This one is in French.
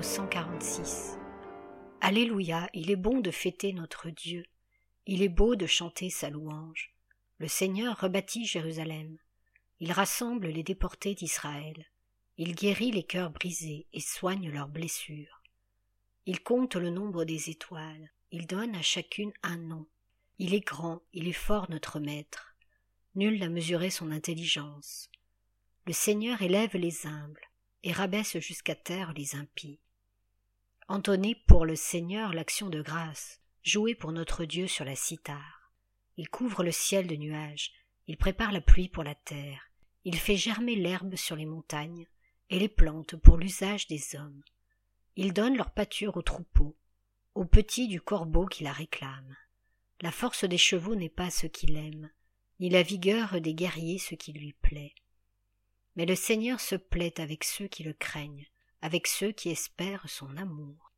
146. Alléluia, il est bon de fêter notre Dieu, il est beau de chanter sa louange. Le Seigneur rebâtit Jérusalem, il rassemble les déportés d'Israël, il guérit les cœurs brisés et soigne leurs blessures. Il compte le nombre des étoiles, il donne à chacune un nom. Il est grand, il est fort notre Maître. Nul n'a mesuré son intelligence. Le Seigneur élève les humbles et rabaisse jusqu'à terre les impies. Entonnez pour le Seigneur l'action de grâce, jouez pour notre Dieu sur la cithare. Il couvre le ciel de nuages, il prépare la pluie pour la terre, il fait germer l'herbe sur les montagnes et les plantes pour l'usage des hommes. Il donne leur pâture aux troupeaux, aux petits du corbeau qui la réclament. La force des chevaux n'est pas ce qu'il aime, ni la vigueur des guerriers ce qui lui plaît. Mais le Seigneur se plaît avec ceux qui le craignent, avec ceux qui espèrent son amour.